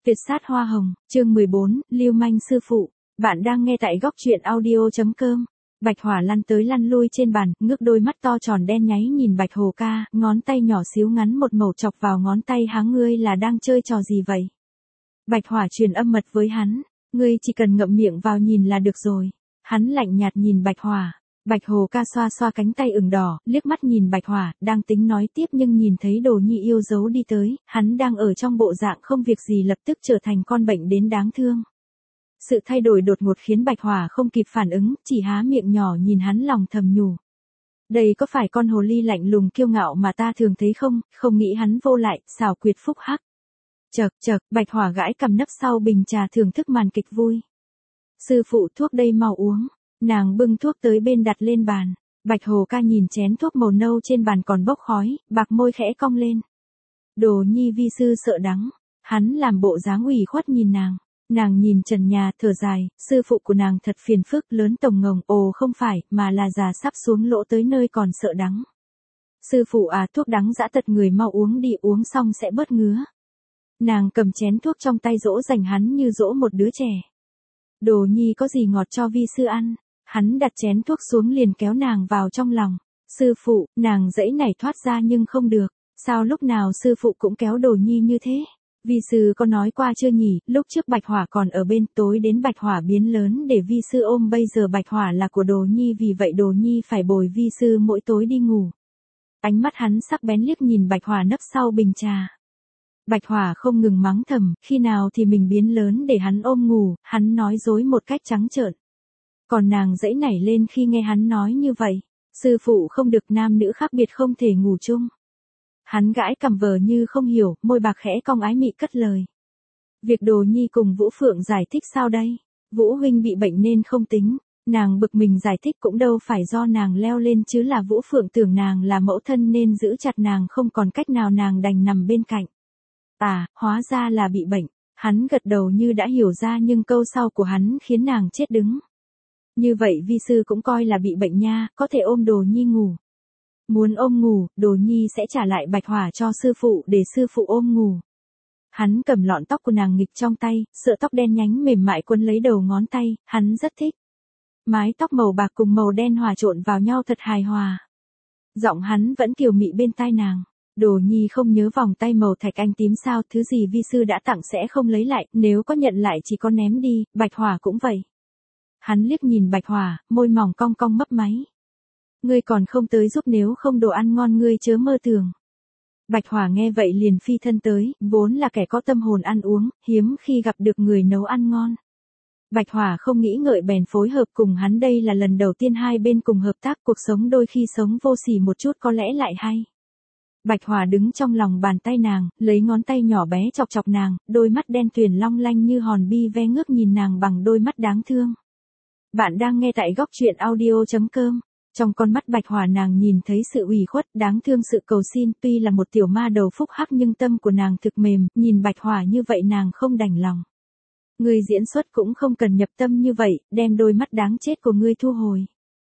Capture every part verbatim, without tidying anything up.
Tuyệt sát hoa hồng, chương mười bốn, lưu manh sư phụ. Bạn đang nghe tại góc truyện audio.com. Bạch Hỏa lăn tới lăn lui trên bàn, ngước đôi mắt to tròn đen nháy nhìn Bạch Hồ ca, ngón tay nhỏ xíu ngắn một mẩu chọc vào ngón tay háng ngươi là đang chơi trò gì vậy? Bạch Hỏa truyền âm mật với hắn, ngươi chỉ cần ngậm miệng vào nhìn là được rồi. Hắn lạnh nhạt nhìn Bạch Hỏa. Bạch Hồ ca xoa xoa cánh tay ửng đỏ, liếc mắt nhìn Bạch Hỏa, đang tính nói tiếp nhưng nhìn thấy Đồ Nhi yêu dấu đi tới, hắn đang ở trong bộ dạng không việc gì lập tức trở thành con bệnh đến đáng thương. Sự thay đổi đột ngột khiến Bạch Hỏa không kịp phản ứng, chỉ há miệng nhỏ nhìn hắn lòng thầm nhủ. Đây có phải con hồ ly lạnh lùng kiêu ngạo mà ta thường thấy không, không nghĩ hắn vô lại, xảo quyệt phúc hắc. Chậc chậc, Bạch Hỏa gãi cầm nấp sau bình trà thưởng thức màn kịch vui. Sư phụ thuốc đây mau uống. Nàng bưng thuốc tới bên đặt lên bàn. Bạch Hồ ca nhìn chén thuốc màu nâu trên bàn còn bốc khói, bạc môi khẽ cong lên. Đồ Nhi vi sư sợ đắng. Hắn làm bộ dáng ủy khuất nhìn nàng. Nàng nhìn trần nhà thở dài, sư phụ của nàng thật phiền phức lớn tổng ngồng. Ồ không phải, mà là già sắp xuống lỗ tới nơi còn sợ đắng. Sư phụ à, thuốc đắng dã tật người mau uống đi, uống xong sẽ bớt ngứa. Nàng cầm chén thuốc trong tay dỗ dành hắn như dỗ một đứa trẻ. Đồ Nhi có gì ngọt cho vi sư ăn. Hắn đặt chén thuốc xuống liền kéo nàng vào trong lòng. Sư phụ, nàng dãy nảy thoát ra nhưng không được. Sao lúc nào sư phụ cũng kéo Đồ Nhi như thế? Vi sư có nói qua chưa nhỉ, lúc trước Bạch Hỏa còn ở bên, tối đến Bạch Hỏa biến lớn để vi sư ôm, bây giờ Bạch Hỏa là của Đồ Nhi, vì vậy Đồ Nhi phải bồi vi sư mỗi tối đi ngủ. Ánh mắt hắn sắc bén liếc nhìn Bạch Hỏa nấp sau bình trà. Bạch Hỏa không ngừng mắng thầm, khi nào thì mình biến lớn để hắn ôm ngủ, hắn nói dối một cách trắng trợn. Còn nàng dãy nảy lên khi nghe hắn nói như vậy. Sư phụ không được, nam nữ khác biệt không thể ngủ chung. Hắn gãi cằm vờ như không hiểu, môi bạc khẽ cong ái mị cất lời. Việc Đồ Nhi cùng Vũ Phượng giải thích sao đây? Vũ huynh bị bệnh nên không tính. Nàng bực mình giải thích cũng đâu phải do nàng leo lên chứ là Vũ Phượng tưởng nàng là mẫu thân nên giữ chặt nàng, không còn cách nào nàng đành nằm bên cạnh. À, hóa ra là bị bệnh. Hắn gật đầu như đã hiểu ra nhưng câu sau của hắn khiến nàng chết đứng. Như vậy vi sư cũng coi là bị bệnh nha, có thể ôm Đồ Nhi ngủ. Muốn ôm ngủ, Đồ Nhi sẽ trả lại Bạch Hỏa cho sư phụ để sư phụ ôm ngủ. Hắn cầm lọn tóc của nàng nghịch trong tay, sợi tóc đen nhánh mềm mại quấn lấy đầu ngón tay, hắn rất thích. Mái tóc màu bạc cùng màu đen hòa trộn vào nhau thật hài hòa. Giọng hắn vẫn kiều mị bên tai nàng. Đồ Nhi không nhớ vòng tay màu thạch anh tím sao, thứ gì vi sư đã tặng sẽ không lấy lại, nếu có nhận lại chỉ có ném đi, Bạch Hỏa cũng vậy. Hắn liếc nhìn Bạch Hỏa, môi mỏng cong cong mấp máy. Ngươi còn không tới giúp, nếu không đồ ăn ngon ngươi chớ mơ tưởng. Bạch Hỏa nghe vậy liền phi thân tới, vốn là kẻ có tâm hồn ăn uống, hiếm khi gặp được người nấu ăn ngon. Bạch Hỏa không nghĩ ngợi bèn phối hợp cùng hắn, đây là lần đầu tiên hai bên cùng hợp tác, cuộc sống đôi khi sống vô sỉ một chút có lẽ lại hay. Bạch Hỏa đứng trong lòng bàn tay nàng, lấy ngón tay nhỏ bé chọc chọc nàng, đôi mắt đen tuyền long lanh như hòn bi ve ngước nhìn nàng bằng đôi mắt đáng thương. Bạn đang nghe tại góc truyện audio.com. Trong con mắt Bạch Hỏa nàng nhìn thấy sự ủy khuất, đáng thương, sự cầu xin, tuy là một tiểu ma đầu phúc hắc nhưng tâm của nàng thực mềm, nhìn Bạch Hỏa như vậy nàng không đành lòng. Ngươi diễn xuất cũng không cần nhập tâm như vậy, đem đôi mắt đáng chết của ngươi thu hồi.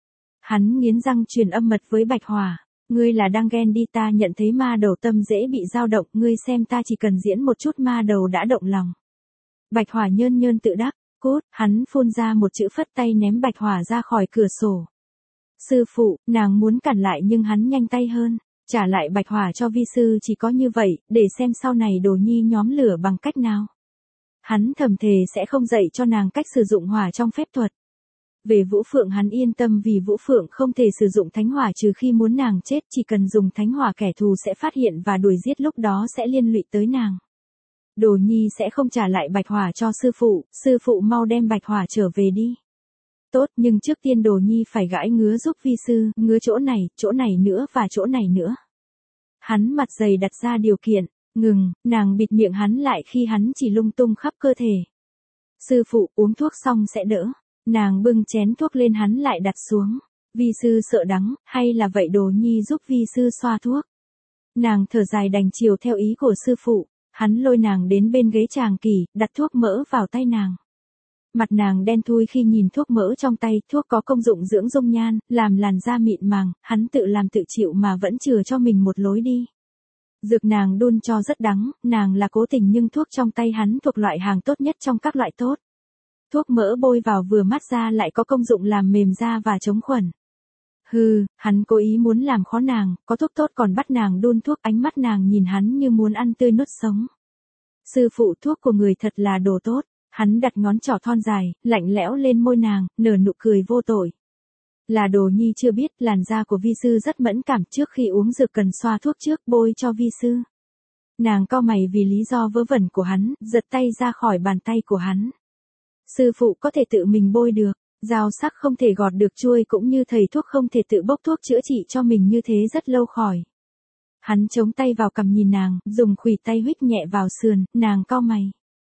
Hắn nghiến răng truyền âm mật với Bạch Hỏa. Ngươi là đang ghen đi, ta nhận thấy ma đầu tâm dễ bị dao động, ngươi xem ta chỉ cần diễn một chút ma đầu đã động lòng. Bạch Hỏa nhơn nhơn tự đắc, cút, hắn phun ra một chữ phất tay ném Bạch Hỏa ra khỏi cửa sổ. Sư phụ, nàng muốn cản lại nhưng hắn nhanh tay hơn, trả lại Bạch Hỏa cho vi sư chỉ có như vậy, để xem sau này Đồ Nhi nhóm lửa bằng cách nào. Hắn thầm thề sẽ không dạy cho nàng cách sử dụng hỏa trong phép thuật. Về Vũ Phượng hắn yên tâm vì Vũ Phượng không thể sử dụng thánh hỏa trừ khi muốn nàng chết, chỉ cần dùng thánh hỏa kẻ thù sẽ phát hiện và đuổi giết, lúc đó sẽ liên lụy tới nàng. Đồ Nhi sẽ không trả lại Bạch Hỏa cho sư phụ, sư phụ mau đem Bạch Hỏa trở về đi. Tốt, nhưng trước tiên Đồ Nhi phải gãi ngứa giúp vi sư, ngứa chỗ này, chỗ này nữa và chỗ này nữa. Hắn mặt dày đặt ra điều kiện, ngừng, nàng bịt miệng hắn lại khi hắn chỉ lung tung khắp cơ thể. Sư phụ, uống thuốc xong sẽ đỡ. Nàng bưng chén thuốc lên hắn lại đặt xuống. Vi sư sợ đắng, hay là vậy Đồ Nhi giúp vi sư xoa thuốc. Nàng thở dài đành chiều theo ý của sư phụ. Hắn lôi nàng đến bên ghế tràng kỷ, đặt thuốc mỡ vào tay nàng. Mặt nàng đen thui khi nhìn thuốc mỡ trong tay, thuốc có công dụng dưỡng dung nhan, làm làn da mịn màng, hắn tự làm tự chịu mà vẫn chừa cho mình một lối đi. Dược nàng đun cho rất đắng, nàng là cố tình nhưng thuốc trong tay hắn thuộc loại hàng tốt nhất trong các loại tốt. Thuốc mỡ bôi vào vừa mát da lại có công dụng làm mềm da và chống khuẩn. Hừ, hắn cố ý muốn làm khó nàng, có thuốc tốt còn bắt nàng đun thuốc, ánh mắt nàng nhìn hắn như muốn ăn tươi nuốt sống. Sư phụ, thuốc của người thật là đồ tốt. Hắn đặt ngón trỏ thon dài, lạnh lẽo lên môi nàng, nở nụ cười vô tội. Là Đồ Nhi chưa biết, làn da của vi sư rất mẫn cảm, trước khi uống dược cần xoa thuốc trước bôi cho vi sư. Nàng cau mày vì lý do vớ vẩn của hắn, giật tay ra khỏi bàn tay của hắn. Sư phụ có thể tự mình bôi được, dao sắc không thể gọt được chuôi cũng như thầy thuốc không thể tự bốc thuốc chữa trị cho mình như thế rất lâu khỏi. Hắn chống tay vào cằm nhìn nàng, dùng khuỷu tay huých nhẹ vào sườn, nàng cau mày.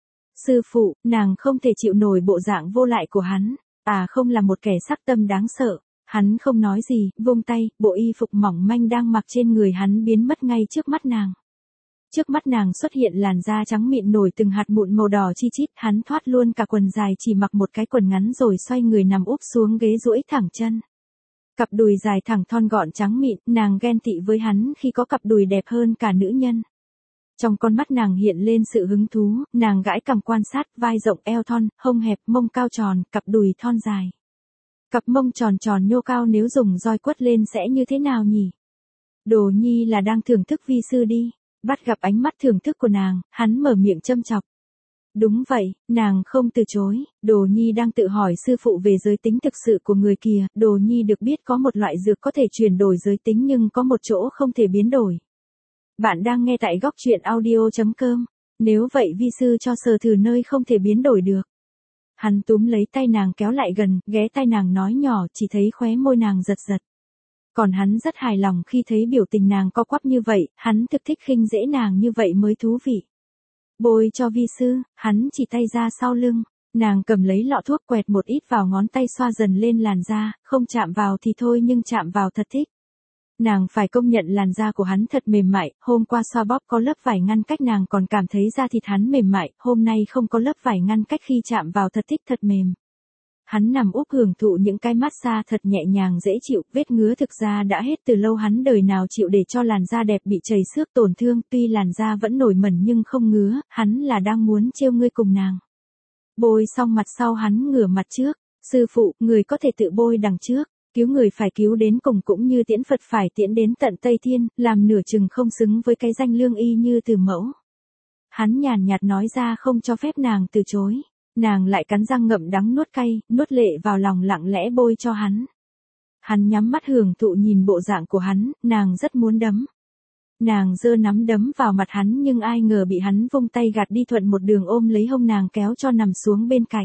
Sư phụ, nàng không thể chịu nổi bộ dạng vô lại của hắn, à không là một kẻ sắc tâm đáng sợ. Hắn không nói gì, vung tay, bộ y phục mỏng manh đang mặc trên người hắn biến mất ngay trước mắt nàng. Trước mắt nàng xuất hiện làn da trắng mịn nổi từng hạt mụn màu đỏ chi chít, hắn thoát luôn cả quần dài chỉ mặc một cái quần ngắn rồi xoay người nằm úp xuống ghế duỗi thẳng chân. Cặp đùi dài thẳng thon gọn trắng mịn, nàng ghen tị với hắn khi có cặp đùi đẹp hơn cả nữ nhân. Trong con mắt nàng hiện lên sự hứng thú, nàng gãi cằm quan sát, vai rộng eo thon, hông hẹp, mông cao tròn, cặp đùi thon dài. Cặp mông tròn tròn nhô cao nếu dùng roi quất lên sẽ như thế nào nhỉ? Đồ Nhi là đang thưởng thức vi sư đi. Bắt gặp ánh mắt thưởng thức của nàng, hắn mở miệng châm chọc. Đúng vậy, nàng không từ chối, Đồ Nhi đang tự hỏi sư phụ về giới tính thực sự của người kia, Đồ Nhi được biết có một loại dược có thể chuyển đổi giới tính nhưng có một chỗ không thể biến đổi. Bạn đang nghe tại góc truyện audio chấm com, nếu vậy vi sư cho sờ thử nơi không thể biến đổi được. Hắn túm lấy tay nàng kéo lại gần, ghé tai nàng nói nhỏ, chỉ thấy khóe môi nàng giật giật. Còn hắn rất hài lòng khi thấy biểu tình nàng co quắp như vậy, hắn thực thích khinh dễ nàng như vậy mới thú vị. Bôi cho vi sư, hắn chỉ tay ra sau lưng, nàng cầm lấy lọ thuốc quẹt một ít vào ngón tay xoa dần lên làn da, không chạm vào thì thôi nhưng chạm vào thật thích. Nàng phải công nhận làn da của hắn thật mềm mại, hôm qua xoa bóp có lớp vải ngăn cách nàng còn cảm thấy da thịt hắn mềm mại, hôm nay không có lớp vải ngăn cách khi chạm vào thật thích thật mềm. Hắn nằm úp hưởng thụ những cái massage thật nhẹ nhàng dễ chịu, vết ngứa thực ra đã hết từ lâu, hắn đời nào chịu để cho làn da đẹp bị chảy xước tổn thương, tuy làn da vẫn nổi mẩn nhưng không ngứa, hắn là đang muốn trêu ngươi cùng nàng. Bôi xong mặt sau hắn ngửa mặt trước, sư phụ, người có thể tự bôi đằng trước, cứu người phải cứu đến cùng cũng như tiễn Phật phải tiễn đến tận Tây Thiên, làm nửa chừng không xứng với cái danh lương y như từ mẫu. Hắn nhàn nhạt nói ra không cho phép nàng từ chối. Nàng lại cắn răng ngậm đắng nuốt cay, nuốt lệ vào lòng lặng lẽ bôi cho hắn. Hắn nhắm mắt hưởng thụ nhìn bộ dạng của hắn, nàng rất muốn đấm. Nàng giơ nắm đấm vào mặt hắn nhưng ai ngờ bị hắn vung tay gạt đi, thuận một đường ôm lấy hông nàng kéo cho nằm xuống bên cạnh.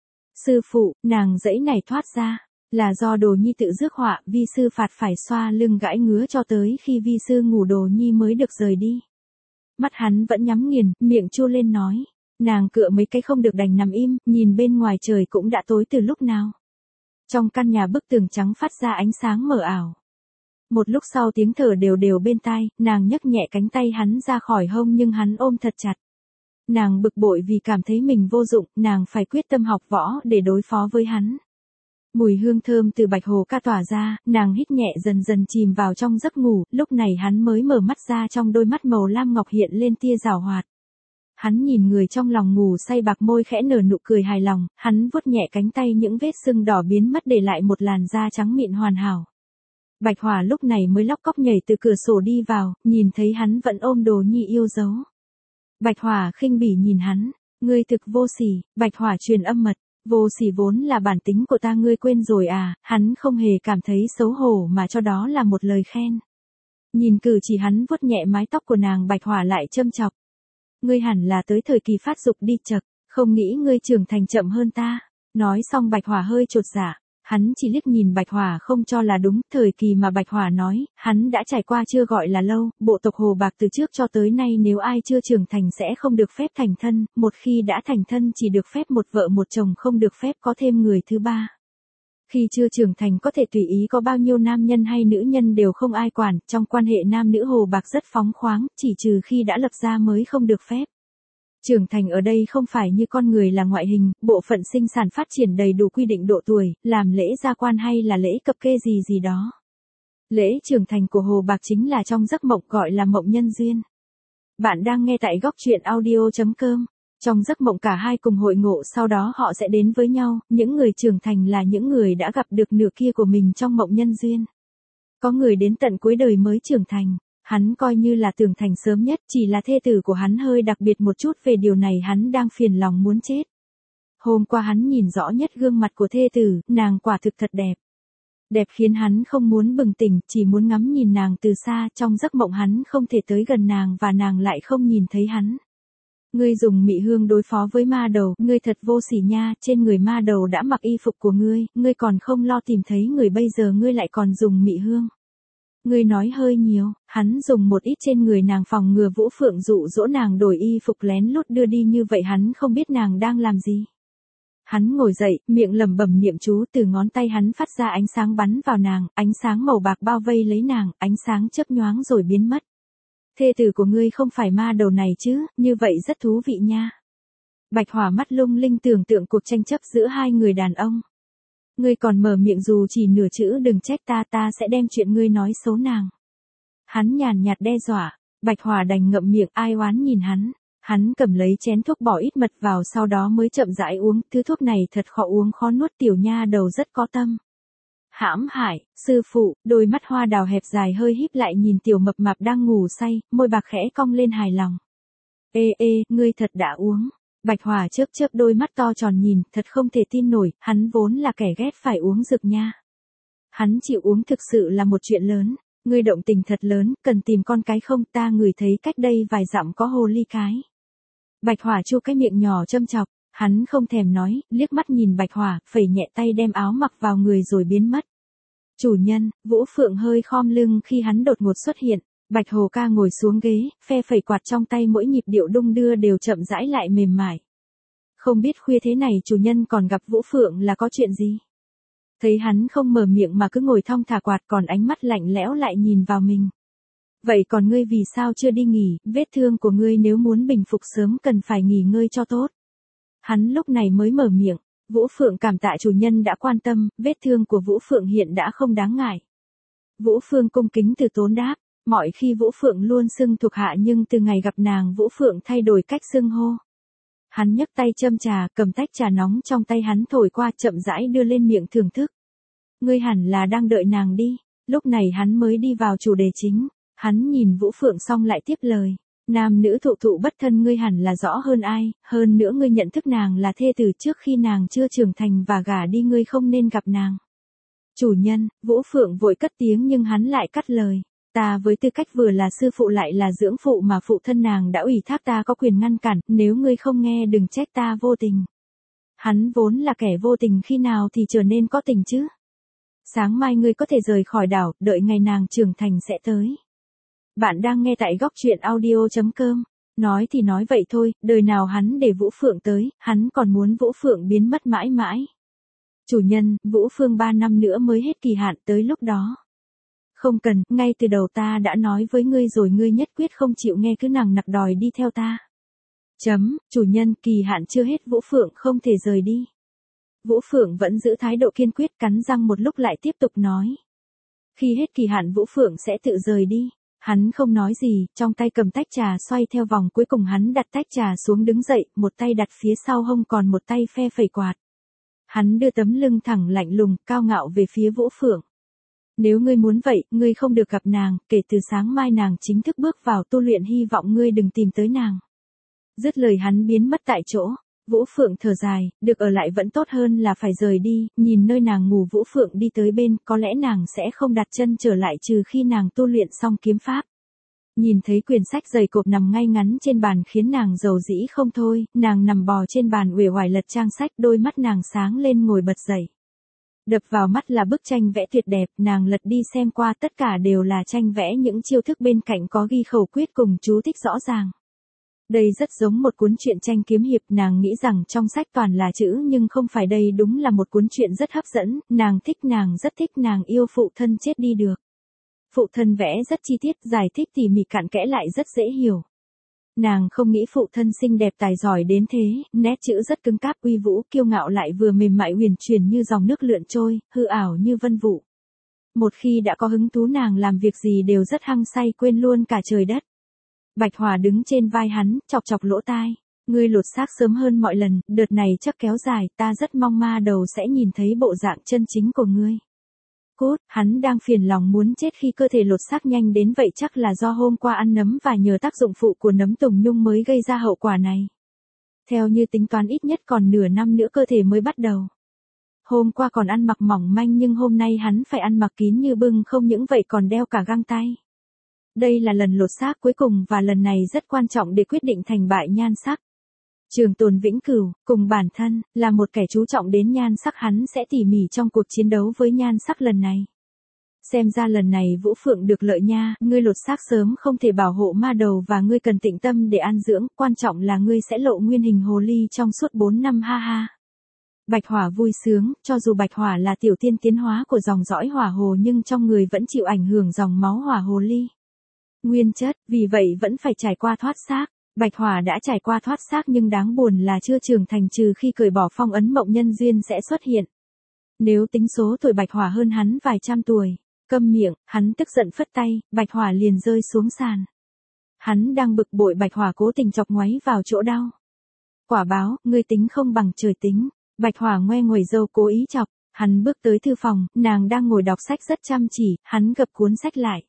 Sư phụ, nàng dãy này thoát ra, là do Đồ Nhi tự rước họa, vi sư phạt phải xoa lưng gãi ngứa cho tới khi vi sư ngủ Đồ Nhi mới được rời đi. Mắt hắn vẫn nhắm nghiền, miệng chua lên nói. Nàng cựa mấy cái không được đành nằm im, nhìn bên ngoài trời cũng đã tối từ lúc nào. Trong căn nhà bức tường trắng phát ra ánh sáng mờ ảo. Một lúc sau tiếng thở đều đều bên tai, nàng nhấc nhẹ cánh tay hắn ra khỏi hông nhưng hắn ôm thật chặt. Nàng bực bội vì cảm thấy mình vô dụng, nàng phải quyết tâm học võ để đối phó với hắn. Mùi hương thơm từ bạch hồ ca tỏa ra, nàng hít nhẹ dần dần chìm vào trong giấc ngủ, lúc này hắn mới mở mắt ra, trong đôi mắt màu lam ngọc hiện lên tia giảo hoạt. Hắn nhìn người trong lòng ngủ say, bạc môi khẽ nở nụ cười hài lòng, hắn vuốt nhẹ cánh tay, những vết sưng đỏ biến mất để lại một làn da trắng mịn hoàn hảo. Bạch Hỏa lúc này mới lóc cóc nhảy từ cửa sổ đi vào, nhìn thấy hắn vẫn ôm Đồ Nhi yêu dấu. Bạch Hỏa khinh bỉ nhìn hắn, ngươi thực vô sỉ. Bạch Hỏa truyền âm mật, vô sỉ vốn là bản tính của ta, ngươi quên rồi à? Hắn không hề cảm thấy xấu hổ mà cho đó là một lời khen. Nhìn cử chỉ hắn vuốt nhẹ mái tóc của nàng, Bạch Hỏa lại châm chọc. Ngươi hẳn là tới thời kỳ phát dục đi chậc, không nghĩ ngươi trưởng thành chậm hơn ta. Nói xong Bạch Hỏa hơi chột dạ, hắn chỉ liếc nhìn Bạch Hỏa không cho là đúng, thời kỳ mà Bạch Hỏa nói, hắn đã trải qua chưa gọi là lâu, bộ tộc Hồ Bạc từ trước cho tới nay nếu ai chưa trưởng thành sẽ không được phép thành thân, một khi đã thành thân chỉ được phép một vợ một chồng, không được phép có thêm người thứ ba. Khi chưa trưởng thành có thể tùy ý có bao nhiêu nam nhân hay nữ nhân đều không ai quản, trong quan hệ nam nữ Hồ Bạc rất phóng khoáng, chỉ trừ khi đã lập gia mới không được phép. Trưởng thành ở đây không phải như con người là ngoại hình, bộ phận sinh sản phát triển đầy đủ quy định độ tuổi, làm lễ gia quan hay là lễ cập kê gì gì đó. Lễ trưởng thành của Hồ Bạc chính là trong giấc mộng, gọi là mộng nhân duyên. Bạn đang nghe tại góc truyện audio.com. Trong giấc mộng cả hai cùng hội ngộ, sau đó họ sẽ đến với nhau. Những người trưởng thành là những người đã gặp được nửa kia của mình trong mộng nhân duyên. Có người đến tận cuối đời mới trưởng thành. Hắn coi như là trưởng thành sớm nhất, chỉ là thê tử của hắn hơi đặc biệt một chút, về điều này hắn đang phiền lòng muốn chết. Hôm qua hắn nhìn rõ nhất gương mặt của thê tử, nàng quả thực thật đẹp. Đẹp khiến hắn không muốn bừng tỉnh, chỉ muốn ngắm nhìn nàng từ xa. Trong giấc mộng hắn không thể tới gần nàng và nàng lại không nhìn thấy hắn. Ngươi dùng mị hương đối phó với ma đầu, ngươi thật vô sỉ nha, trên người ma đầu đã mặc y phục của ngươi, ngươi còn không lo tìm thấy người, bây giờ ngươi lại còn dùng mị hương. Ngươi nói hơi nhiều. Hắn dùng một ít trên người nàng phòng ngừa Vũ Phượng dụ dỗ nàng đổi y phục lén lút đưa đi, như vậy hắn không biết nàng đang làm gì. Hắn ngồi dậy, miệng lẩm bẩm niệm chú, từ ngón tay hắn phát ra ánh sáng bắn vào nàng, ánh sáng màu bạc bao vây lấy nàng, ánh sáng chớp nhoáng rồi biến mất. Thê tử của ngươi không phải ma đầu này chứ, như vậy rất thú vị nha. Bạch Hỏa mắt lung linh tưởng tượng cuộc tranh chấp giữa hai người đàn ông. Ngươi còn mở miệng dù chỉ nửa chữ đừng trách ta, ta sẽ đem chuyện ngươi nói xấu nàng. Hắn nhàn nhạt đe dọa, Bạch Hỏa đành ngậm miệng, ai oán nhìn hắn. Hắn cầm lấy chén thuốc bỏ ít mật vào, sau đó mới chậm rãi uống, thứ thuốc này thật khó uống khó nuốt, tiểu nha đầu rất có tâm. Hãm hại, sư phụ, đôi mắt hoa đào hẹp dài hơi híp lại nhìn tiểu mập mạp đang ngủ say, môi bạc khẽ cong lên hài lòng. Ê ê, ngươi thật đã uống. Bạch Hỏa chớp chớp đôi mắt to tròn nhìn, thật không thể tin nổi, hắn vốn là kẻ ghét phải uống dược nha. Hắn chịu uống thực sự là một chuyện lớn, ngươi động tình thật lớn, cần tìm con cái không, ta ngửi thấy cách đây vài dặm có hồ ly cái. Bạch Hỏa chu cái miệng nhỏ châm chọc, hắn không thèm nói, liếc mắt nhìn Bạch Hỏa, phẩy nhẹ tay đem áo mặc vào người rồi biến mất. Chủ nhân, Vũ Phượng hơi khom lưng khi hắn đột ngột xuất hiện. Bạch Hồ Ca ngồi xuống ghế, phe phẩy quạt trong tay, mỗi nhịp điệu đung đưa đều chậm rãi lại mềm mại. Không biết khuya thế này chủ nhân còn gặp Vũ Phượng là có chuyện gì? Thấy hắn không mở miệng mà cứ ngồi thong thả quạt, còn ánh mắt lạnh lẽo lại nhìn vào mình. Vậy còn ngươi vì sao chưa đi nghỉ, vết thương của ngươi nếu muốn bình phục sớm cần phải nghỉ ngơi cho tốt. Hắn lúc này mới mở miệng, Vũ Phượng cảm tạ chủ nhân đã quan tâm, vết thương của Vũ Phượng hiện đã không đáng ngại. Vũ Phương cung kính từ tốn đáp, mọi khi Vũ Phượng luôn xưng thuộc hạ nhưng từ ngày gặp nàng Vũ Phượng thay đổi cách xưng hô. Hắn nhấc tay châm trà, cầm tách trà nóng trong tay hắn thổi qua, chậm rãi đưa lên miệng thưởng thức. Ngươi hẳn là đang đợi nàng đi. Lúc này hắn mới đi vào chủ đề chính. Hắn nhìn Vũ Phượng xong lại tiếp lời. Nam nữ thụ thụ bất thân, ngươi hẳn là rõ hơn ai, hơn nữa ngươi nhận thức nàng là thê tử trước khi nàng chưa trưởng thành và gả đi, ngươi không nên gặp nàng. Chủ nhân, Vũ Phượng vội cất tiếng nhưng hắn lại cắt lời. Ta với tư cách vừa là sư phụ lại là dưỡng phụ mà phụ thân nàng đã ủy thác, ta có quyền ngăn cản, nếu ngươi không nghe đừng trách ta vô tình. Hắn vốn là kẻ vô tình, khi nào thì trở nên có tình chứ? Sáng mai ngươi có thể rời khỏi đảo, đợi ngày nàng trưởng thành sẽ tới. Bạn đang nghe tại góc truyện audio.com. Nói thì nói vậy thôi, đời nào hắn để Vũ Phượng tới, hắn còn muốn Vũ Phượng biến mất mãi mãi. Chủ nhân, Vũ Phương ba năm nữa mới hết kỳ hạn, tới lúc đó. Không cần, ngay từ đầu ta đã nói với ngươi rồi, ngươi nhất quyết không chịu nghe, cứ nằng nặc đòi đi theo ta. Chấm, chủ nhân, kỳ hạn chưa hết, Vũ Phượng không thể rời đi. Vũ Phượng vẫn giữ thái độ kiên quyết, cắn răng một lúc lại tiếp tục nói. Khi hết kỳ hạn Vũ Phượng sẽ tự rời đi. Hắn không nói gì, trong tay cầm tách trà xoay theo vòng, cuối cùng hắn đặt tách trà xuống đứng dậy, một tay đặt phía sau hông còn một tay phe phẩy quạt. Hắn đưa tấm lưng thẳng lạnh lùng, cao ngạo về phía Vũ Phượng. Nếu ngươi muốn vậy, ngươi không được gặp nàng, kể từ sáng mai nàng chính thức bước vào tu luyện, hy vọng ngươi đừng tìm tới nàng. Dứt lời hắn biến mất tại chỗ. Vũ Phượng thở dài, được ở lại vẫn tốt hơn là phải rời đi, nhìn nơi nàng ngủ Vũ Phượng đi tới bên, có lẽ nàng sẽ không đặt chân trở lại trừ khi nàng tu luyện xong kiếm pháp. Nhìn thấy quyển sách dày cộp nằm ngay ngắn trên bàn khiến nàng dầu dĩ không thôi, nàng nằm bò trên bàn uể oải lật trang sách, đôi mắt nàng sáng lên ngồi bật dậy. Đập vào mắt là bức tranh vẽ tuyệt đẹp, nàng lật đi xem qua, tất cả đều là tranh vẽ, những chiêu thức bên cạnh có ghi khẩu quyết cùng chú thích rõ ràng. Đây rất giống một cuốn truyện tranh kiếm hiệp, nàng nghĩ rằng trong sách toàn là chữ nhưng không phải, đây đúng là một cuốn truyện rất hấp dẫn, nàng thích, nàng rất thích, nàng yêu phụ thân chết đi được. Phụ thân vẽ rất chi tiết, giải thích tỉ mỉ cặn kẽ lại rất dễ hiểu. Nàng không nghĩ phụ thân xinh đẹp tài giỏi đến thế, nét chữ rất cứng cáp, uy vũ, kiêu ngạo lại vừa mềm mại huyền chuyển như dòng nước lượn trôi, hư ảo như vân vụ. Một khi đã có hứng thú nàng làm việc gì đều rất hăng say, quên luôn cả trời đất. Bạch Hòa đứng trên vai hắn, chọc chọc lỗ tai. Ngươi lột xác sớm hơn mọi lần, đợt này chắc kéo dài, ta rất mong ma đầu sẽ nhìn thấy bộ dạng chân chính của ngươi. Cốt, hắn đang phiền lòng muốn chết khi cơ thể lột xác nhanh đến vậy, chắc là do hôm qua ăn nấm và nhờ tác dụng phụ của nấm tùng nhung mới gây ra hậu quả này. Theo như tính toán ít nhất còn nửa năm nữa cơ thể mới bắt đầu. Hôm qua còn ăn mặc mỏng manh nhưng hôm nay hắn phải ăn mặc kín như bưng, không những vậy còn đeo cả găng tay. Đây là lần lột xác cuối cùng và lần này rất quan trọng để quyết định thành bại nhan sắc. Trường tồn vĩnh cửu, cùng bản thân, là một kẻ chú trọng đến nhan sắc, hắn sẽ tỉ mỉ trong cuộc chiến đấu với nhan sắc lần này. Xem ra lần này Vũ Phượng được lợi nha, ngươi lột xác sớm không thể bảo hộ ma đầu và ngươi cần tĩnh tâm để an dưỡng, quan trọng là ngươi sẽ lộ nguyên hình hồ ly trong suốt bốn năm ha ha. Bạch Hỏa vui sướng, cho dù Bạch Hỏa là tiểu tiên tiến hóa của dòng dõi hỏa hồ nhưng trong người vẫn chịu ảnh hưởng dòng máu hỏa hồ ly. Nguyên chất, vì vậy vẫn phải trải qua thoát xác. Bạch Hỏa đã trải qua thoát xác nhưng đáng buồn là chưa trưởng thành, trừ khi cởi bỏ phong ấn mộng nhân duyên sẽ xuất hiện. Nếu tính số tuổi Bạch Hỏa hơn hắn vài trăm tuổi. Câm miệng, hắn tức giận phất tay, Bạch Hỏa liền rơi xuống sàn. Hắn đang bực bội, Bạch Hỏa cố tình chọc ngoáy vào chỗ đau. Quả báo, ngươi tính không bằng trời tính. Bạch Hỏa ngoe nguẩy râu cố ý chọc, hắn bước tới thư phòng, nàng đang ngồi đọc sách rất chăm chỉ, hắn gập cuốn sách lại.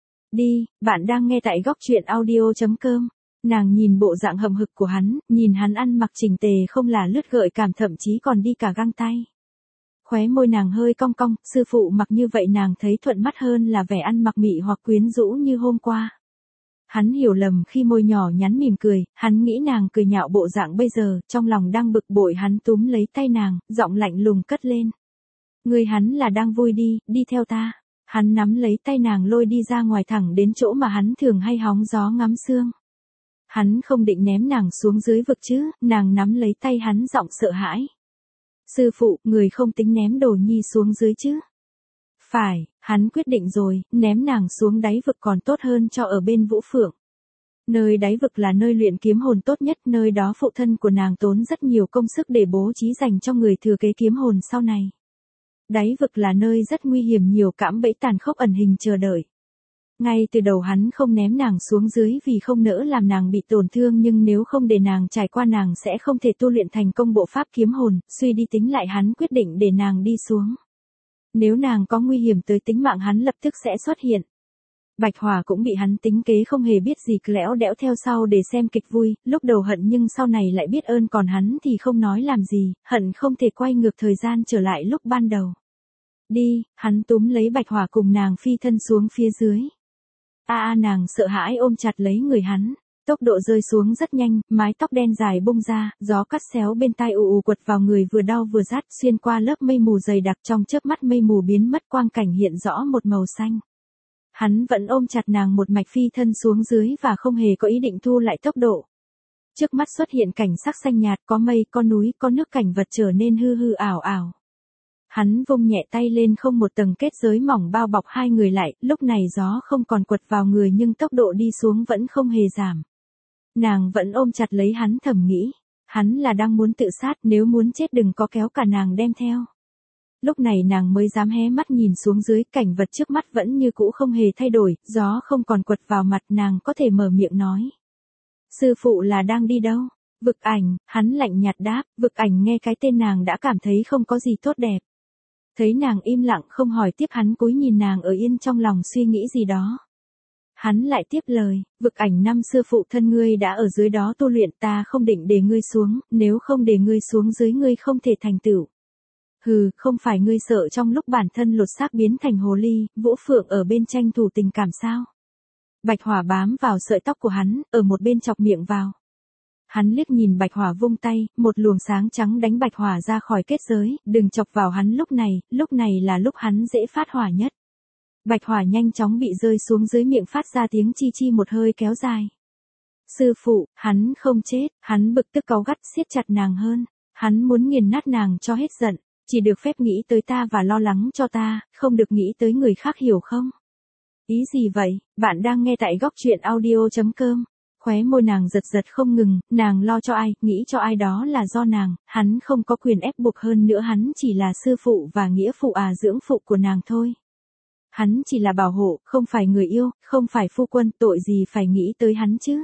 Đi, bạn đang nghe tại góc truyện audio chấm com. Nàng nhìn bộ dạng hậm hực của hắn, nhìn hắn ăn mặc chỉnh tề không là lướt gợi cảm, thậm chí còn đi cả găng tay. Khóe môi nàng hơi cong cong, sư phụ mặc như vậy nàng thấy thuận mắt hơn là vẻ ăn mặc mị hoặc quyến rũ như hôm qua. Hắn hiểu lầm khi môi nhỏ nhắn mỉm cười, hắn nghĩ nàng cười nhạo bộ dạng bây giờ, trong lòng đang bực bội hắn túm lấy tay nàng, giọng lạnh lùng cất lên. Người hắn là đang vui đi, đi theo ta. Hắn nắm lấy tay nàng lôi đi ra ngoài thẳng đến chỗ mà hắn thường hay hóng gió ngắm sương. Hắn không định ném nàng xuống dưới vực chứ, nàng nắm lấy tay hắn giọng sợ hãi. Sư phụ, người không tính ném đồ nhi xuống dưới chứ? Phải, hắn quyết định rồi, ném nàng xuống đáy vực còn tốt hơn cho ở bên Vũ Phượng. Nơi đáy vực là nơi luyện kiếm hồn tốt nhất, nơi đó phụ thân của nàng tốn rất nhiều công sức để bố trí dành cho người thừa kế kiếm hồn sau này. Đáy vực là nơi rất nguy hiểm, nhiều cạm bẫy tàn khốc ẩn hình chờ đợi. Ngay từ đầu hắn không ném nàng xuống dưới vì không nỡ làm nàng bị tổn thương, nhưng nếu không để nàng trải qua nàng sẽ không thể tu luyện thành công bộ pháp kiếm hồn, suy đi tính lại hắn quyết định để nàng đi xuống. Nếu nàng có nguy hiểm tới tính mạng hắn lập tức sẽ xuất hiện. Bạch Hỏa cũng bị hắn tính kế không hề biết gì, lẽo đẽo theo sau để xem kịch vui, lúc đầu hận nhưng sau này lại biết ơn, còn hắn thì không nói làm gì, hận không thể quay ngược thời gian trở lại lúc ban đầu. Đi, hắn túm lấy Bạch Hỏa cùng nàng phi thân xuống phía dưới. A a nàng sợ hãi ôm chặt lấy người hắn, tốc độ rơi xuống rất nhanh, mái tóc đen dài bung ra, gió cắt xéo bên tai ù ù quật vào người, vừa đau vừa rát, xuyên qua lớp mây mù dày đặc, trong chớp mắt mây mù biến mất, quang cảnh hiện rõ một màu xanh. Hắn vẫn ôm chặt nàng một mạch phi thân xuống dưới và không hề có ý định thu lại tốc độ. Trước mắt xuất hiện cảnh sắc xanh nhạt, có mây, có núi, có nước, cảnh vật trở nên hư hư ảo ảo. Hắn vung nhẹ tay lên, không một tầng kết giới mỏng bao bọc hai người lại, lúc này gió không còn quật vào người nhưng tốc độ đi xuống vẫn không hề giảm. Nàng vẫn ôm chặt lấy hắn, thầm nghĩ, hắn là đang muốn tự sát, nếu muốn chết đừng có kéo cả nàng đem theo. Lúc này nàng mới dám hé mắt nhìn xuống dưới, cảnh vật trước mắt vẫn như cũ không hề thay đổi, gió không còn quật vào mặt, nàng có thể mở miệng nói. Sư phụ là đang đi đâu? Vực Ảnh, hắn lạnh nhạt đáp. Vực Ảnh nghe cái tên nàng đã cảm thấy không có gì tốt đẹp. Thấy nàng im lặng không hỏi tiếp, hắn cúi nhìn nàng ở yên, trong lòng suy nghĩ gì đó. Hắn lại tiếp lời, Vực Ảnh, năm xưa phụ thân ngươi đã ở dưới đó tu luyện, ta không định để ngươi xuống, nếu không để ngươi xuống dưới ngươi không thể thành tựu. Hừ, không phải ngươi sợ trong lúc bản thân lột xác biến thành hồ ly, Vũ Phượng ở bên tranh thủ tình cảm sao? Bạch Hỏa bám vào sợi tóc của hắn, ở một bên chọc miệng vào. Hắn liếc nhìn Bạch Hỏa vung tay, một luồng sáng trắng đánh Bạch Hỏa ra khỏi kết giới, đừng chọc vào hắn lúc này, lúc này là lúc hắn dễ phát hỏa nhất. Bạch Hỏa nhanh chóng bị rơi xuống dưới, miệng phát ra tiếng chi chi một hơi kéo dài. Sư phụ, hắn không chết, hắn bực tức cáu gắt siết chặt nàng hơn, hắn muốn nghiền nát nàng cho hết giận, chỉ được phép nghĩ tới ta và lo lắng cho ta, không được nghĩ tới người khác, hiểu không? Ý gì vậy? Bạn đang nghe tại góc truyện audio chấm com. Khóe môi nàng giật giật không ngừng, nàng lo cho ai, nghĩ cho ai đó là do nàng, hắn không có quyền ép buộc, hơn nữa hắn chỉ là sư phụ và nghĩa phụ à dưỡng phụ của nàng thôi. Hắn chỉ là bảo hộ, không phải người yêu, không phải phu quân, tội gì phải nghĩ tới hắn chứ.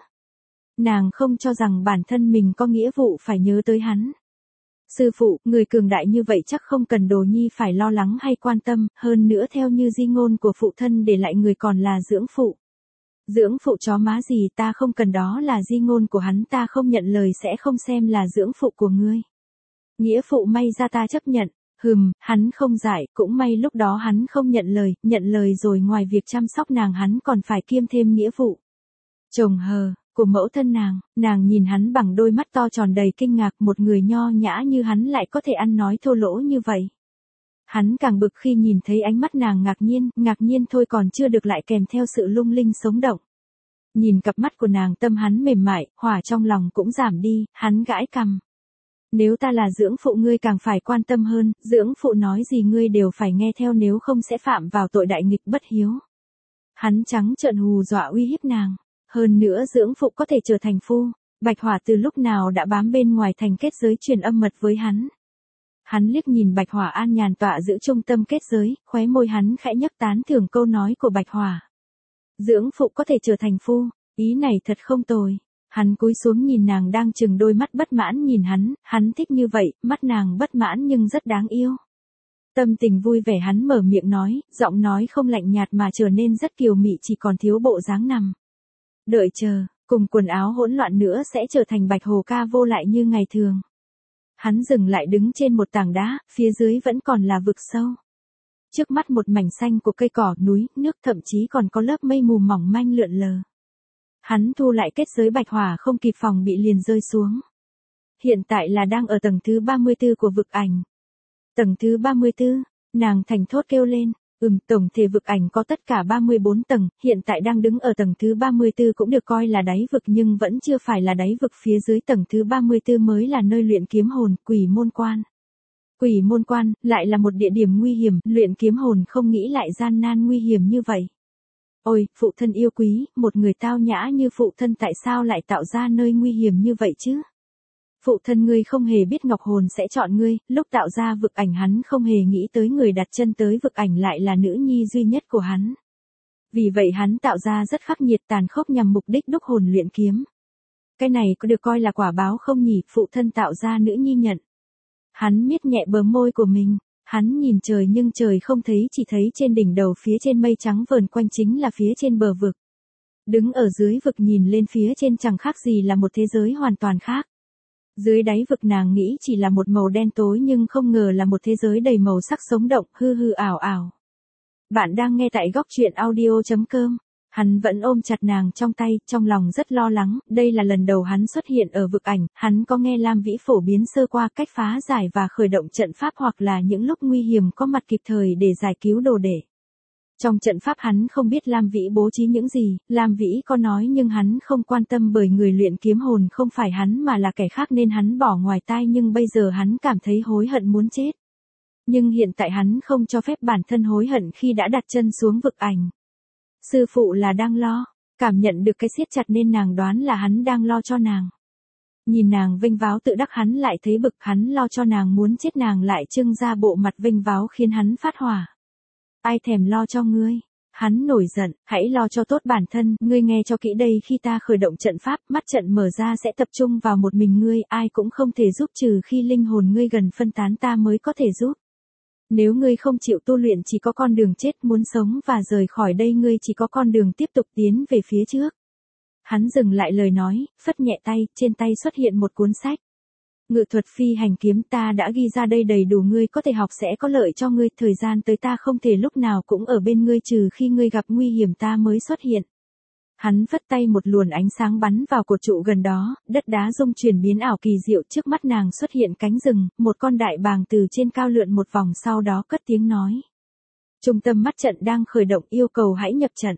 Nàng không cho rằng bản thân mình có nghĩa vụ phải nhớ tới hắn. Sư phụ, người cường đại như vậy chắc không cần Đồ Nhi phải lo lắng hay quan tâm, hơn nữa theo như di ngôn của phụ thân để lại người còn là dưỡng phụ. Dưỡng phụ chó má gì, ta không cần, đó là di ngôn của hắn, ta không nhận lời sẽ không xem là dưỡng phụ của ngươi. Nghĩa phụ may ra ta chấp nhận. Hừm, hắn không giải, cũng may lúc đó hắn không nhận lời, nhận lời rồi ngoài việc chăm sóc nàng hắn còn phải kiêm thêm nghĩa vụ. Chồng hờ, của mẫu thân nàng, nàng nhìn hắn bằng đôi mắt to tròn đầy kinh ngạc, một người nho nhã như hắn lại có thể ăn nói thô lỗ như vậy. Hắn càng bực khi nhìn thấy ánh mắt nàng ngạc nhiên, ngạc nhiên thôi còn chưa được lại kèm theo sự lung linh sống động. Nhìn cặp mắt của nàng tâm hắn mềm mại, hỏa trong lòng cũng giảm đi, hắn gãi cằm. Nếu ta là dưỡng phụ ngươi càng phải quan tâm hơn, dưỡng phụ nói gì ngươi đều phải nghe theo nếu không sẽ phạm vào tội đại nghịch bất hiếu. Hắn trắng trợn hù dọa uy hiếp nàng. Hơn nữa dưỡng phụ có thể trở thành phu. Bạch Hỏa từ lúc nào đã bám bên ngoài thành kết giới truyền âm mật với hắn. Hắn liếc nhìn Bạch Hỏa an nhàn tọa giữ trung tâm kết giới, khóe môi hắn khẽ nhấc tán thưởng câu nói của Bạch Hỏa. Dưỡng phụ có thể trở thành phu, ý này thật không tồi. Hắn cúi xuống nhìn nàng đang trừng đôi mắt bất mãn nhìn hắn, hắn thích như vậy, mắt nàng bất mãn nhưng rất đáng yêu. Tâm tình vui vẻ hắn mở miệng nói, giọng nói không lạnh nhạt mà trở nên rất kiều mị, chỉ còn thiếu bộ dáng nằm. Đợi chờ, cùng quần áo hỗn loạn nữa sẽ trở thành Bạch Hồ Ca vô lại như ngày thường. Hắn dừng lại đứng trên một tảng đá, phía dưới vẫn còn là vực sâu. Trước mắt một mảnh xanh của cây cỏ, núi, nước, thậm chí còn có lớp mây mù mỏng manh lượn lờ. Hắn thu lại kết giới Bạch Hỏa không kịp phòng bị liền rơi xuống. Hiện tại là đang ở tầng thứ ba mươi tư của vực ảnh. Tầng thứ ba mươi tư, nàng thành thốt kêu lên, ừm, tổng thể vực ảnh có tất cả ba mươi bốn tầng, hiện tại đang đứng ở tầng thứ ba mươi tư cũng được coi là đáy vực nhưng vẫn chưa phải là đáy vực, phía dưới tầng thứ ba mươi tư mới là nơi luyện kiếm hồn, Quỷ Môn Quan. Quỷ Môn Quan, lại là một địa điểm nguy hiểm, luyện kiếm hồn không nghĩ lại gian nan nguy hiểm như vậy. Ôi, phụ thân yêu quý, một người tao nhã như phụ thân tại sao lại tạo ra nơi nguy hiểm như vậy chứ? Phụ thân ngươi không hề biết Ngọc Hồn sẽ chọn ngươi, lúc tạo ra vực ảnh hắn không hề nghĩ tới người đặt chân tới vực ảnh lại là nữ nhi duy nhất của hắn. Vì vậy hắn tạo ra rất khắc nghiệt tàn khốc nhằm mục đích đúc hồn luyện kiếm. Cái này có được coi là quả báo không nhỉ, phụ thân tạo ra nữ nhi nhận. Hắn miết nhẹ bờ môi của mình. Hắn nhìn trời nhưng trời không thấy, chỉ thấy trên đỉnh đầu phía trên mây trắng vờn quanh chính là phía trên bờ vực. Đứng ở dưới vực nhìn lên phía trên chẳng khác gì là một thế giới hoàn toàn khác. Dưới đáy vực nàng nghĩ chỉ là một màu đen tối nhưng không ngờ là một thế giới đầy màu sắc sống động, hư hư ảo ảo. Bạn đang nghe tại góc truyện audio chấm com. Hắn vẫn ôm chặt nàng trong tay, trong lòng rất lo lắng, đây là lần đầu hắn xuất hiện ở vực ảnh, hắn có nghe Lam Vĩ phổ biến sơ qua cách phá giải và khởi động trận pháp hoặc là những lúc nguy hiểm có mặt kịp thời để giải cứu đồ đệ. Trong trận pháp hắn không biết Lam Vĩ bố trí những gì, Lam Vĩ có nói nhưng hắn không quan tâm bởi người luyện kiếm hồn không phải hắn mà là kẻ khác nên hắn bỏ ngoài tai, nhưng bây giờ hắn cảm thấy hối hận muốn chết. Nhưng hiện tại hắn không cho phép bản thân hối hận khi đã đặt chân xuống vực ảnh. Sư phụ là đang lo, cảm nhận được cái siết chặt nên nàng đoán là hắn đang lo cho nàng. Nhìn nàng vênh váo tự đắc hắn lại thấy bực, hắn lo cho nàng muốn chết nàng lại trưng ra bộ mặt vênh váo khiến hắn phát hỏa. Ai thèm lo cho ngươi? Hắn nổi giận, hãy lo cho tốt bản thân, ngươi nghe cho kỹ đây, khi ta khởi động trận pháp, mắt trận mở ra sẽ tập trung vào một mình ngươi, ai cũng không thể giúp trừ khi linh hồn ngươi gần phân tán ta mới có thể giúp. Nếu ngươi không chịu tu luyện chỉ có con đường chết, muốn sống và rời khỏi đây ngươi chỉ có con đường tiếp tục tiến về phía trước. Hắn dừng lại lời nói, phất nhẹ tay, trên tay xuất hiện một cuốn sách. Ngự thuật phi hành kiếm, ta đã ghi ra đây đầy đủ, ngươi có thể học sẽ có lợi cho ngươi, thời gian tới ta không thể lúc nào cũng ở bên ngươi trừ khi ngươi gặp nguy hiểm ta mới xuất hiện. Hắn phất tay, một luồn ánh sáng bắn vào cột trụ gần đó, đất đá rung chuyển biến ảo kỳ diệu, trước mắt nàng xuất hiện cánh rừng, một con đại bàng từ trên cao lượn một vòng sau đó cất tiếng nói. Trung tâm mắt trận đang khởi động, yêu cầu hãy nhập trận.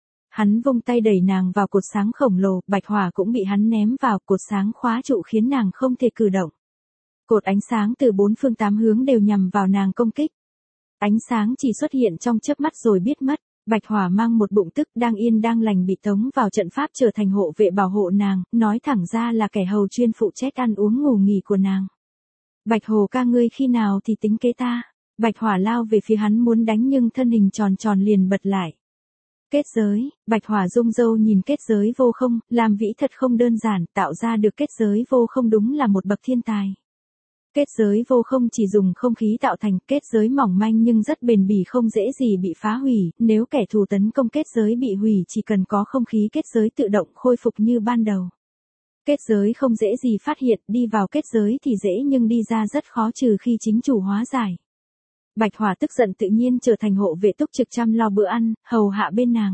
Hắn vung tay đẩy nàng vào cột sáng khổng lồ, Bạch Hỏa cũng bị hắn ném vào, cột sáng khóa trụ khiến nàng không thể cử động. Cột ánh sáng từ bốn phương tám hướng đều nhằm vào nàng công kích. Ánh sáng chỉ xuất hiện trong chớp mắt rồi biết mất. Bạch Hỏa mang một bụng tức đang yên đang lành bị tống vào trận pháp trở thành hộ vệ bảo hộ nàng, nói thẳng ra là kẻ hầu chuyên phụ trách ăn uống ngủ nghỉ của nàng. Bạch Hồ ca, ngươi khi nào thì tính kế ta? Bạch Hỏa lao về phía hắn muốn đánh nhưng thân hình tròn tròn liền bật lại. Kết giới, Bạch Hỏa rung râu nhìn kết giới vô không, làm vĩ thật không đơn giản, tạo ra được kết giới vô không đúng là một bậc thiên tài. Kết giới vô không chỉ dùng không khí tạo thành, kết giới mỏng manh nhưng rất bền bỉ không dễ gì bị phá hủy, nếu kẻ thù tấn công kết giới bị hủy chỉ cần có không khí kết giới tự động khôi phục như ban đầu. Kết giới không dễ gì phát hiện, đi vào kết giới thì dễ nhưng đi ra rất khó trừ khi chính chủ hóa giải. Bạch Hỏa tức giận tự nhiên trở thành hộ vệ túc trực chăm lo bữa ăn, hầu hạ bên nàng.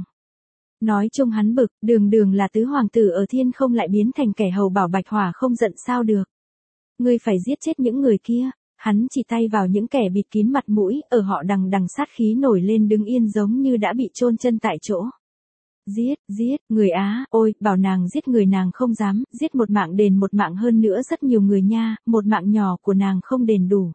Nói chung hắn bực, đường đường là tứ hoàng tử ở thiên không lại biến thành kẻ hầu bảo Bạch Hỏa không giận sao được. Ngươi phải giết chết những người kia, hắn chỉ tay vào những kẻ bịt kín mặt mũi, ở họ đằng đằng sát khí nổi lên đứng yên giống như đã bị chôn chân tại chỗ. Giết, giết, người Á, ôi, bảo nàng giết người nàng không dám, giết một mạng đền một mạng hơn nữa rất nhiều người nha, một mạng nhỏ của nàng không đền đủ.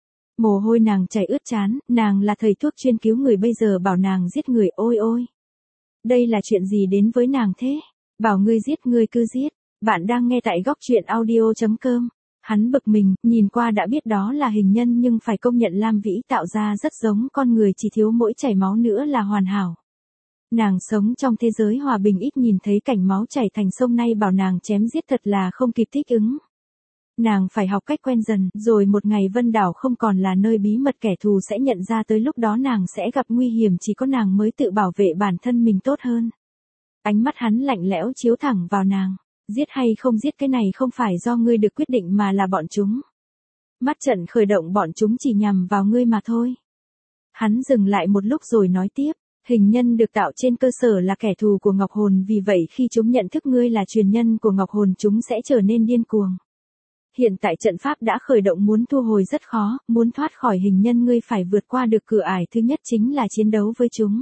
Mồ hôi nàng chảy ướt trán, nàng là thầy thuốc chuyên cứu người bây giờ bảo nàng giết người ôi ôi. Đây là chuyện gì đến với nàng thế? Bảo ngươi giết ngươi cứ giết, bạn đang nghe tại góc truyện audio chấm com. Hắn bực mình, nhìn qua đã biết đó là hình nhân nhưng phải công nhận Lam Vĩ tạo ra rất giống con người chỉ thiếu mỗi chảy máu nữa là hoàn hảo. Nàng sống trong thế giới hòa bình ít nhìn thấy cảnh máu chảy thành sông nay bảo nàng chém giết thật là không kịp thích ứng. Nàng phải học cách quen dần, rồi một ngày Vân Đảo không còn là nơi bí mật kẻ thù sẽ nhận ra tới lúc đó nàng sẽ gặp nguy hiểm chỉ có nàng mới tự bảo vệ bản thân mình tốt hơn. Ánh mắt hắn lạnh lẽo chiếu thẳng vào nàng. Giết hay không giết cái này không phải do ngươi được quyết định mà là bọn chúng. Mắt trận khởi động bọn chúng chỉ nhằm vào ngươi mà thôi. Hắn dừng lại một lúc rồi nói tiếp, hình nhân được tạo trên cơ sở là kẻ thù của Ngọc Hồn vì vậy khi chúng nhận thức ngươi là truyền nhân của Ngọc Hồn chúng sẽ trở nên điên cuồng. Hiện tại trận pháp đã khởi động muốn thu hồi rất khó, muốn thoát khỏi hình nhân ngươi phải vượt qua được cửa ải thứ nhất chính là chiến đấu với chúng.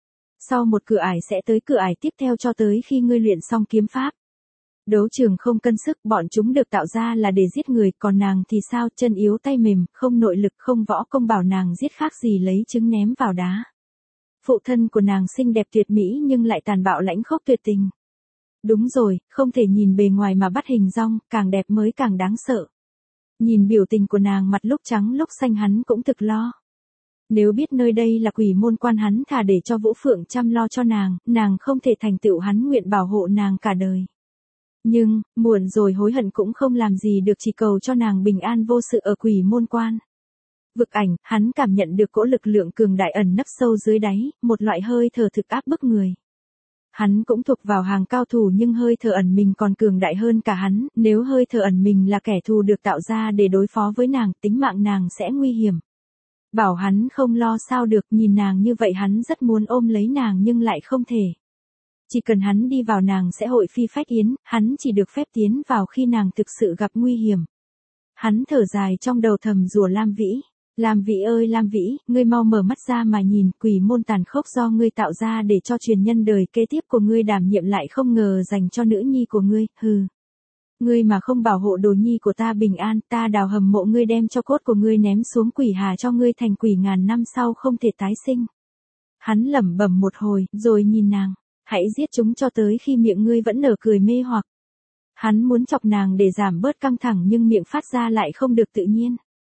Sau một cửa ải sẽ tới cửa ải tiếp theo cho tới khi ngươi luyện xong kiếm pháp. Đấu trường không cân sức, bọn chúng được tạo ra là để giết người, còn nàng thì sao, chân yếu tay mềm, không nội lực không võ công bảo nàng giết khác gì lấy trứng ném vào đá. Phụ thân của nàng xinh đẹp tuyệt mỹ nhưng lại tàn bạo lãnh khốc tuyệt tình. Đúng rồi, không thể nhìn bề ngoài mà bắt hình dong, càng đẹp mới càng đáng sợ. Nhìn biểu tình của nàng mặt lúc trắng lúc xanh hắn cũng thực lo. Nếu biết nơi đây là Quỷ Môn Quan hắn thà để cho Vũ Phượng chăm lo cho nàng, nàng không thể thành tựu hắn nguyện bảo hộ nàng cả đời. Nhưng, muộn rồi hối hận cũng không làm gì được chỉ cầu cho nàng bình an vô sự ở Quỷ Môn Quan. Vực ảnh, hắn cảm nhận được cỗ lực lượng cường đại ẩn nấp sâu dưới đáy, một loại hơi thở thực áp bức người. Hắn cũng thuộc vào hàng cao thủ nhưng hơi thở ẩn mình còn cường đại hơn cả hắn, nếu hơi thở ẩn mình là kẻ thù được tạo ra để đối phó với nàng, tính mạng nàng sẽ nguy hiểm. Bảo hắn không lo sao được, nhìn nàng như vậy hắn rất muốn ôm lấy nàng nhưng lại không thể. Chỉ cần hắn đi vào nàng sẽ hội phi phách yến, hắn chỉ được phép tiến vào khi nàng thực sự gặp nguy hiểm. Hắn thở dài trong đầu thầm rủa Lam Vĩ. Lam Vĩ ơi Lam Vĩ, ngươi mau mở mắt ra mà nhìn, quỷ môn tàn khốc do ngươi tạo ra để cho truyền nhân đời kế tiếp của ngươi đảm nhiệm lại không ngờ dành cho nữ nhi của ngươi, hừ. Ngươi mà không bảo hộ đồ nhi của ta bình an, ta đào hầm mộ ngươi đem cho cốt của ngươi ném xuống quỷ hà cho ngươi thành quỷ ngàn năm sau không thể tái sinh. Hắn lẩm bẩm một hồi, rồi nhìn nàng, hãy giết chúng cho tới khi miệng ngươi vẫn nở cười mê hoặc. Hắn muốn chọc nàng để giảm bớt căng thẳng nhưng miệng phát ra lại không được tự nhiên.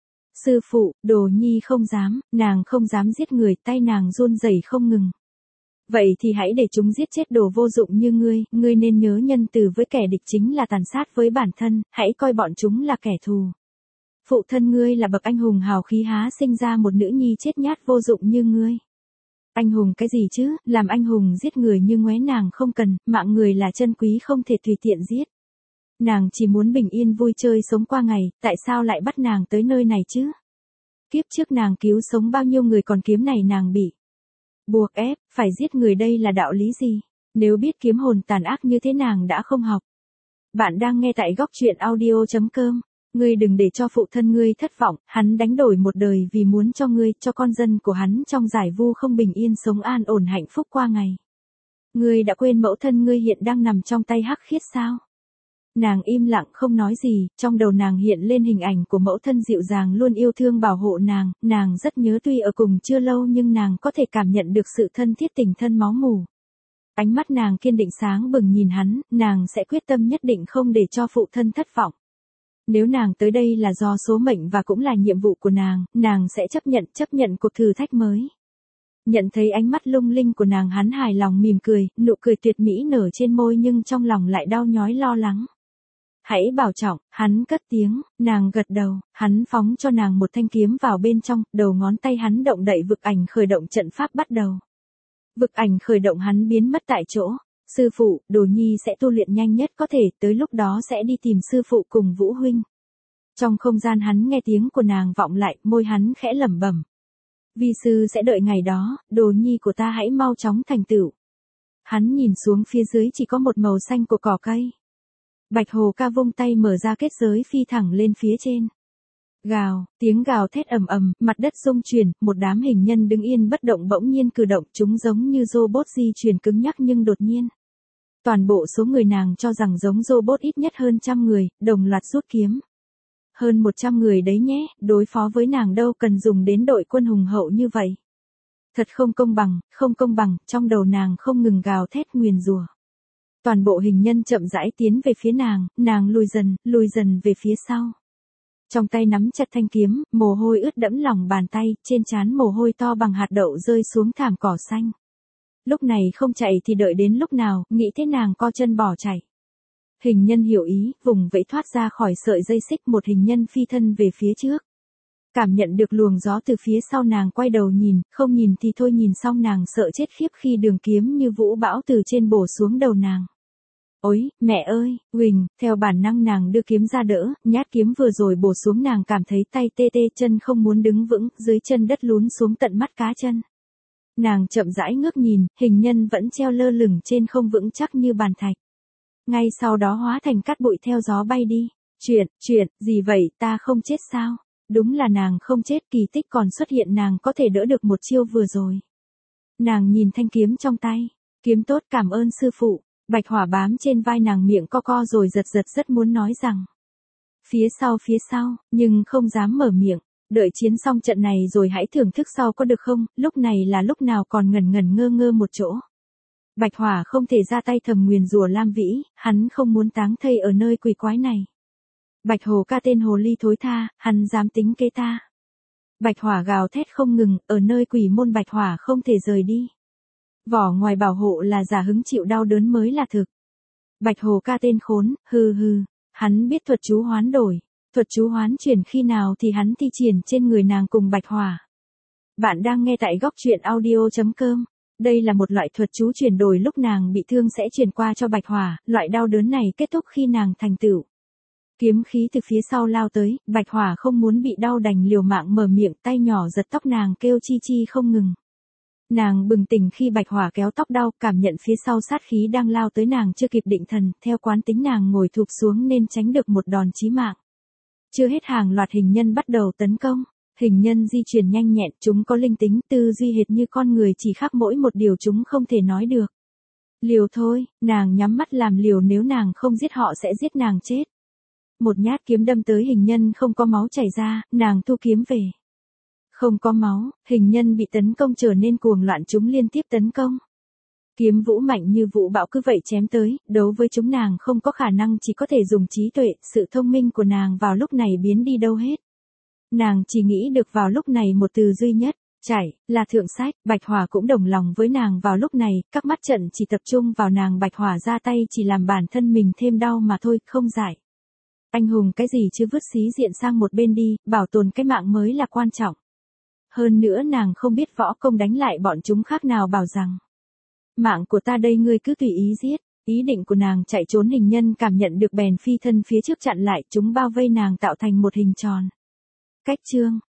Sư phụ, đồ nhi không dám, nàng không dám giết người, tay nàng run rẩy không ngừng. Vậy thì hãy để chúng giết chết đồ vô dụng như ngươi, ngươi nên nhớ nhân từ với kẻ địch chính là tàn sát với bản thân, hãy coi bọn chúng là kẻ thù. Phụ thân ngươi là bậc anh hùng hào khí há sinh ra một nữ nhi chết nhát vô dụng như ngươi. Anh hùng cái gì chứ, làm anh hùng giết người như ngoé nàng không cần, mạng người là chân quý không thể tùy tiện giết. Nàng chỉ muốn bình yên vui chơi sống qua ngày, tại sao lại bắt nàng tới nơi này chứ? Kiếp trước nàng cứu sống bao nhiêu người còn kiếm này nàng bị buộc ép, phải giết người đây là đạo lý gì? Nếu biết kiếm hồn tàn ác như thế nàng đã không học. Bạn đang nghe tại góc truyện audio chấm com. Ngươi đừng để cho phụ thân ngươi thất vọng, hắn đánh đổi một đời vì muốn cho ngươi, cho con dân của hắn trong giải vu không bình yên sống an ổn hạnh phúc qua ngày. Ngươi đã quên mẫu thân ngươi hiện đang nằm trong tay hắc khiết sao? Nàng im lặng không nói gì, trong đầu nàng hiện lên hình ảnh của mẫu thân dịu dàng luôn yêu thương bảo hộ nàng, nàng rất nhớ tuy ở cùng chưa lâu nhưng nàng có thể cảm nhận được sự thân thiết tình thân máu mủ. Ánh mắt nàng kiên định sáng bừng nhìn hắn, nàng sẽ quyết tâm nhất định không để cho phụ thân thất vọng. Nếu nàng tới đây là do số mệnh và cũng là nhiệm vụ của nàng, nàng sẽ chấp nhận, chấp nhận cuộc thử thách mới. Nhận thấy ánh mắt lung linh của nàng, hắn hài lòng mỉm cười, nụ cười tuyệt mỹ nở trên môi nhưng trong lòng lại đau nhói lo lắng. Hãy bảo trọng, hắn cất tiếng, nàng gật đầu, hắn phóng cho nàng một thanh kiếm vào bên trong, đầu ngón tay hắn động đậy vực ảnh khởi động trận pháp bắt đầu. Vực ảnh khởi động hắn biến mất tại chỗ. Sư phụ, Đồ Nhi sẽ tu luyện nhanh nhất có thể, tới lúc đó sẽ đi tìm sư phụ cùng Vũ huynh. Trong không gian hắn nghe tiếng của nàng vọng lại, môi hắn khẽ lẩm bẩm. Vi sư sẽ đợi ngày đó, Đồ Nhi của ta hãy mau chóng thành tựu. Hắn nhìn xuống phía dưới chỉ có một màu xanh của cỏ cây. Bạch Hồ Ca vung tay mở ra kết giới phi thẳng lên phía trên. Gào, tiếng gào thét ầm ầm, mặt đất rung chuyển, một đám hình nhân đứng yên bất động bỗng nhiên cử động, chúng giống như robot di chuyển cứng nhắc nhưng đột nhiên. Toàn bộ số người nàng cho rằng giống robot ít nhất hơn trăm người, đồng loạt rút kiếm. Hơn một trăm người đấy nhé, đối phó với nàng đâu cần dùng đến đội quân hùng hậu như vậy. Thật không công bằng, không công bằng, trong đầu nàng không ngừng gào thét nguyền rủa. Toàn bộ hình nhân chậm rãi tiến về phía nàng, nàng lùi dần, lùi dần về phía sau. Trong tay nắm chặt thanh kiếm, mồ hôi ướt đẫm lòng bàn tay, trên trán mồ hôi to bằng hạt đậu rơi xuống thảm cỏ xanh. Lúc này không chạy thì đợi đến lúc nào, nghĩ thế nàng co chân bỏ chạy. Hình nhân hiểu ý, vùng vẫy thoát ra khỏi sợi dây xích, một hình nhân phi thân về phía trước. Cảm nhận được luồng gió từ phía sau, nàng quay đầu nhìn, không nhìn thì thôi, nhìn xong nàng sợ chết khiếp khi đường kiếm như vũ bão từ trên bổ xuống đầu nàng. Ôi, mẹ ơi, Huỳnh, theo bản năng nàng đưa kiếm ra đỡ, nhát kiếm vừa rồi bổ xuống nàng cảm thấy tay tê tê, chân không muốn đứng vững, dưới chân đất lún xuống tận mắt cá chân. Nàng chậm rãi ngước nhìn, hình nhân vẫn treo lơ lửng trên không vững chắc như bàn thạch. Ngay sau đó hóa thành cát bụi theo gió bay đi. Chuyện, chuyện, gì vậy, ta không chết sao? Đúng là nàng không chết, kỳ tích còn xuất hiện, nàng có thể đỡ được một chiêu vừa rồi. Nàng nhìn thanh kiếm trong tay. Kiếm tốt, cảm ơn sư phụ. Bạch hỏa bám trên vai nàng, miệng co co rồi giật giật, rất muốn nói rằng. Phía sau phía sau, nhưng không dám mở miệng. Đợi chiến xong trận này rồi hãy thưởng thức sau có được không, lúc này là lúc nào còn ngần ngần ngơ ngơ một chỗ. Bạch hỏa không thể ra tay thầm nguyền rủa Lam Vĩ, hắn không muốn táng thây ở nơi quỷ quái này. Bạch Hồ Ca tên hồ ly thối tha, hắn dám tính kế ta. Bạch hỏa gào thét không ngừng, ở nơi quỷ môn bạch hỏa không thể rời đi. Vỏ ngoài bảo hộ là giả, hứng chịu đau đớn mới là thực. Bạch Hồ Ca tên khốn, hừ hừ, hắn biết thuật chú hoán đổi. Thuật chú hoán chuyển khi nào thì hắn thi triển trên người nàng cùng bạch hỏa. Bạn đang nghe tại góc truyện audio chấm com. Đây là một loại thuật chú chuyển đổi, lúc nàng bị thương sẽ chuyển qua cho bạch hỏa, loại đau đớn này kết thúc khi nàng thành tựu. Kiếm khí từ phía sau lao tới, bạch hỏa không muốn bị đau đành liều mạng mở miệng, tay nhỏ giật tóc nàng kêu chi chi không ngừng. Nàng bừng tỉnh khi bạch hỏa kéo tóc đau, cảm nhận phía sau sát khí đang lao tới, nàng chưa kịp định thần, theo quán tính nàng ngồi thụp xuống nên tránh được một đòn chí mạng. Chưa hết, hàng loạt hình nhân bắt đầu tấn công. Hình nhân di chuyển nhanh nhẹn, chúng có linh tính, tư duy hệt như con người, chỉ khác mỗi một điều chúng không thể nói được. Liều thôi, nàng nhắm mắt làm liều, nếu nàng không giết họ sẽ giết nàng chết. Một nhát kiếm đâm tới hình nhân, không có máu chảy ra, nàng thu kiếm về. Không có máu, hình nhân bị tấn công trở nên cuồng loạn, chúng liên tiếp tấn công. Kiếm vũ mạnh như vũ bão cứ vậy chém tới, đấu với chúng nàng không có khả năng, chỉ có thể dùng trí tuệ, sự thông minh của nàng vào lúc này biến đi đâu hết. Nàng chỉ nghĩ được vào lúc này một từ duy nhất, chảy, là thượng sách. Bạch hỏa cũng đồng lòng với nàng vào lúc này, các mắt trận chỉ tập trung vào nàng, bạch hỏa ra tay chỉ làm bản thân mình thêm đau mà thôi, không giải. Anh hùng cái gì chứ, vứt xí diện sang một bên đi, bảo tồn cái mạng mới là quan trọng. Hơn nữa nàng không biết võ công, đánh lại bọn chúng khác nào bảo rằng. Mạng của ta đây ngươi cứ tùy ý giết. Ý định của nàng chạy trốn, hình nhân cảm nhận được bèn phi thân phía trước chặn lại, chúng bao vây nàng tạo thành một hình tròn. Cách chương,